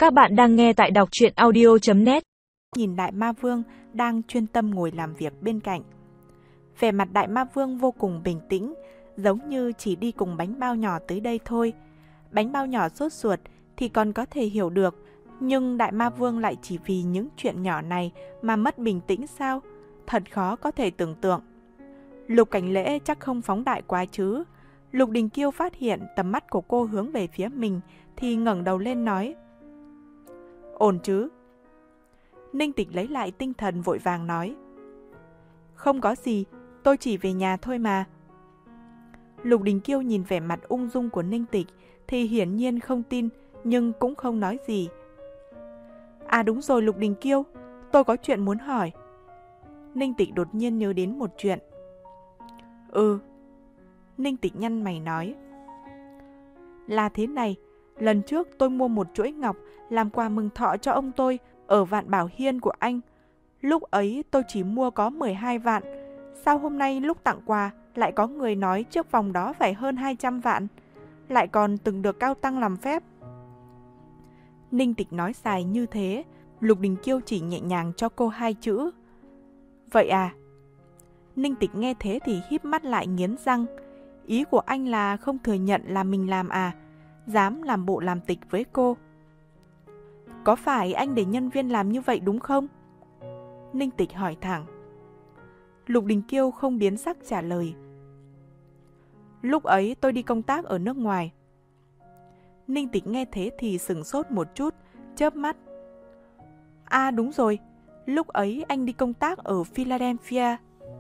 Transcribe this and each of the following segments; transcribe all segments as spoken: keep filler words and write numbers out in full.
Các bạn đang nghe tại đọc truyện audio chấm net. Nhìn Đại Ma Vương đang chuyên tâm ngồi làm việc bên cạnh. Vẻ mặt Đại Ma Vương vô cùng bình tĩnh, giống như chỉ đi cùng bánh bao nhỏ tới đây thôi. Bánh bao nhỏ sốt ruột thì còn có thể hiểu được, nhưng Đại Ma Vương lại chỉ vì những chuyện nhỏ này mà mất bình tĩnh sao? Thật khó có thể tưởng tượng. Lục Cảnh Lễ chắc không phóng đại quá chứ. Lục Đình Kiêu phát hiện tầm mắt của cô hướng về phía mình thì ngẩng đầu lên nói: Ổn chứ? Ninh Tịch lấy lại tinh thần vội vàng nói: Không có gì, tôi chỉ về nhà thôi mà. Lục Đình Kiêu nhìn vẻ mặt ung dung của Ninh Tịch thì hiển nhiên không tin, nhưng cũng không nói gì. À đúng rồi Lục Đình Kiêu, tôi có chuyện muốn hỏi. Ninh Tịch đột nhiên nhớ đến một chuyện. Ừ. Ninh Tịch nhăn mày nói: Là thế này, lần trước tôi mua một chuỗi ngọc làm quà mừng thọ cho ông tôi ở Vạn Bảo Hiên của anh. Lúc ấy tôi chỉ mua có mười hai vạn. Sao hôm nay lúc tặng quà lại có người nói chiếc vòng đó phải hơn hai trăm vạn, lại còn từng được Cao Tăng làm phép? Ninh Tịch nói dài như thế, Lục Đình Kiêu chỉ nhẹ nhàng cho cô hai chữ: Vậy à? Ninh Tịch nghe thế thì híp mắt lại nghiến răng. Ý của anh là không thừa nhận là mình làm à? Dám làm bộ làm tịch với cô. Có phải anh để nhân viên làm như vậy đúng không? Ninh Tịch hỏi thẳng. Lục Đình Kiêu không biến sắc trả lời: Lúc ấy tôi đi công tác ở nước ngoài. Ninh Tịch nghe thế thì sửng sốt một chút, chớp mắt. À đúng rồi, lúc ấy anh đi công tác ở Philadelphia.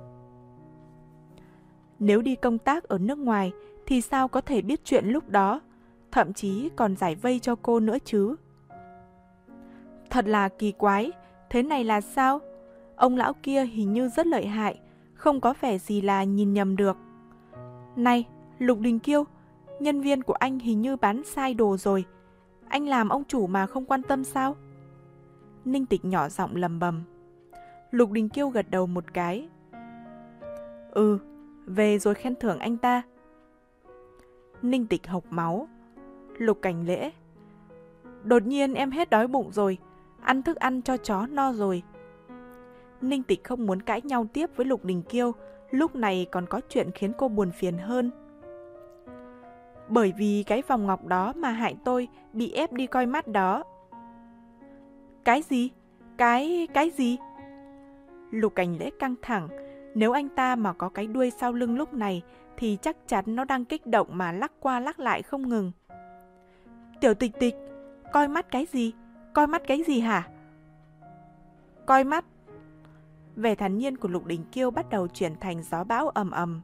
Nếu đi công tác ở nước ngoài thì sao có thể biết chuyện lúc đó, thậm chí còn giải vây cho cô nữa chứ. Thật là kỳ quái, thế này là sao? Ông lão kia hình như rất lợi hại, không có vẻ gì là nhìn nhầm được. Này, Lục Đình Kiêu, nhân viên của anh hình như bán sai đồ rồi. Anh làm ông chủ mà không quan tâm sao? Ninh Tịch nhỏ giọng lầm bầm. Lục Đình Kiêu gật đầu một cái. Ừ, về rồi khen thưởng anh ta. Ninh Tịch hộc máu. Lục Cảnh Lễ: Đột nhiên em hết đói bụng rồi, ăn thức ăn cho chó no rồi. Ninh Tịch không muốn cãi nhau tiếp với Lục Đình Kiêu, lúc này còn có chuyện khiến cô buồn phiền hơn. Bởi vì cái vòng ngọc đó mà hại tôi bị ép đi coi mắt đó. Cái gì? Cái... cái gì? Lục Cảnh Lễ căng thẳng. Nếu anh ta mà có cái đuôi sau lưng lúc này thì chắc chắn nó đang kích động mà lắc qua lắc lại không ngừng. Tiểu Tịch Tịch, coi mắt cái gì? Coi mắt cái gì hả? Coi mắt. Vẻ thản nhiên của Lục Đình Kiêu bắt đầu chuyển thành gió bão ầm ầm.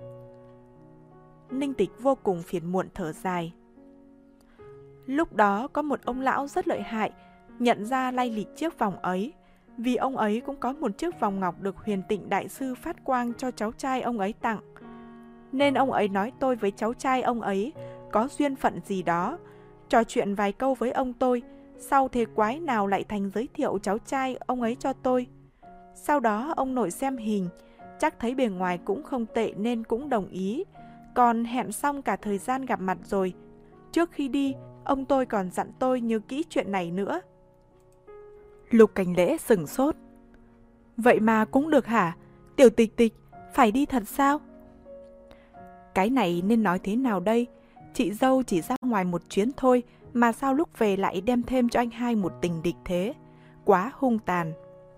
Ninh Tịch vô cùng phiền muộn thở dài. Lúc đó có một ông lão rất lợi hại, nhận ra lai lịch chiếc vòng ấy, vì ông ấy cũng có một chiếc vòng ngọc được Huyền Tịnh Đại Sư phát quang cho cháu trai ông ấy tặng. Nên ông ấy nói tôi với cháu trai ông ấy có duyên phận gì đó, trò chuyện vài câu với ông tôi, sau thế quái nào lại thành giới thiệu cháu trai ông ấy cho tôi. Sau đó ông nội xem hình, chắc thấy bề ngoài cũng không tệ nên cũng đồng ý, còn hẹn xong cả thời gian gặp mặt rồi. Trước khi đi, ông tôi còn dặn tôi nhớ kỹ chuyện này nữa. Lục Cảnh Lễ sửng sốt. Vậy mà cũng được hả? Tiểu Tịch Tịch, phải đi thật sao? Cái này nên nói thế nào đây? Chị dâu chỉ ra ngoài một chuyến thôi mà sao lúc về lại đem thêm cho anh hai một tình địch thế? Quá hung tàn.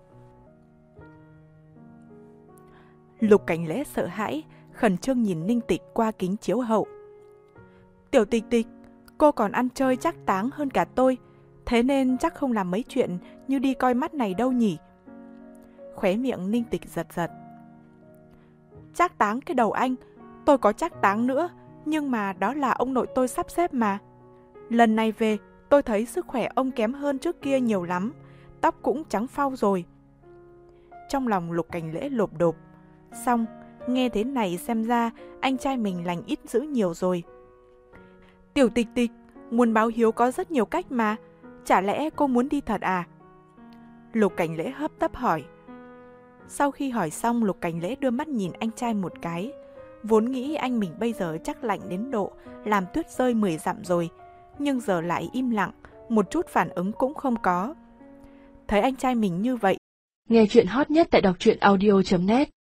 Lục Cảnh Lễ sợ hãi, khẩn trương nhìn Ninh Tịch qua kính chiếu hậu. Tiểu Tịch Tịch, cô còn ăn chơi trác táng hơn cả tôi, thế nên chắc không làm mấy chuyện như đi coi mắt này đâu nhỉ? Khóe miệng Ninh Tịch giật giật. Trác táng cái đầu anh, tôi có trác táng nữa, nhưng mà đó là ông nội tôi sắp xếp mà. Lần này về, tôi thấy sức khỏe ông kém hơn trước kia nhiều lắm, tóc cũng trắng phau rồi. Trong lòng Lục Cảnh Lễ lộp độp. Xong, nghe thế này xem ra anh trai mình lành ít dữ nhiều rồi. Tiểu Tịch Tịch, muốn báo hiếu có rất nhiều cách mà, chả lẽ cô muốn đi thật à? Lục Cảnh Lễ hấp tấp hỏi. Sau khi hỏi xong, Lục Cảnh Lễ đưa mắt nhìn anh trai một cái. Vốn nghĩ anh mình bây giờ chắc lạnh đến độ làm tuyết rơi mười dặm rồi, nhưng giờ lại im lặng, một chút phản ứng cũng không có. Thấy anh trai mình như vậy, Nghe chuyện hot nhất tại đọc truyện audio chấm net